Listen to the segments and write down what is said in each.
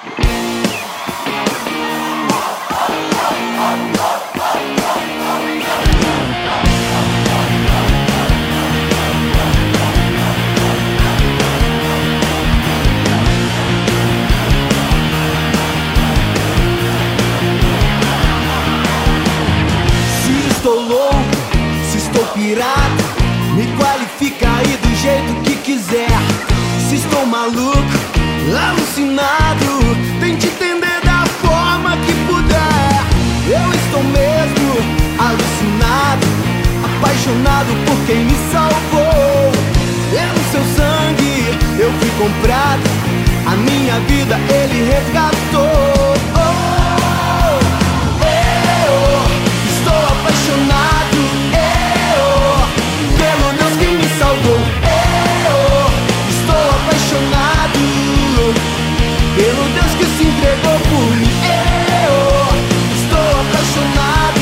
Estou louco, se estou pirata, me qualifica aí do jeito que quiser. Se estou maluco, alucinado, tente entender da forma que puder. Eu estou mesmo alucinado, apaixonado por quem me salvou. Pelo seu sangue eu fui comprado, a minha vida ele resgatou. Apaixonado, pelo Deus que me salvou. Estou apaixonado, pelo Deus que se entregou por mim. Estou apaixonado,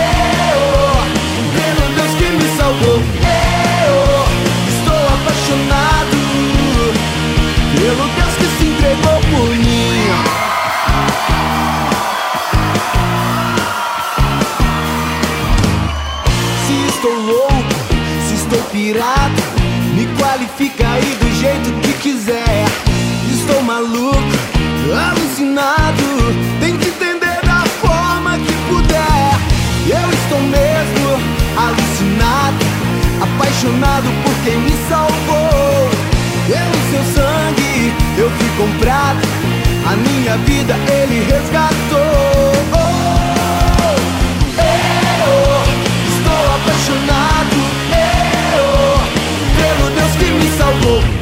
pelo Deus que me salvou. Estou apaixonado, pelo Deus que se entregou por mim. Estou louco, se estou pirata, me qualifica aí do jeito que quiser. Estou maluco, alucinado, tente entender da forma que puder. Eu estou mesmo alucinado, apaixonado por quem me salvou. Pelo seu sangue eu fui comprado, a minha vida ele resgatou. Apaixonado, pelo Deus que me salvou.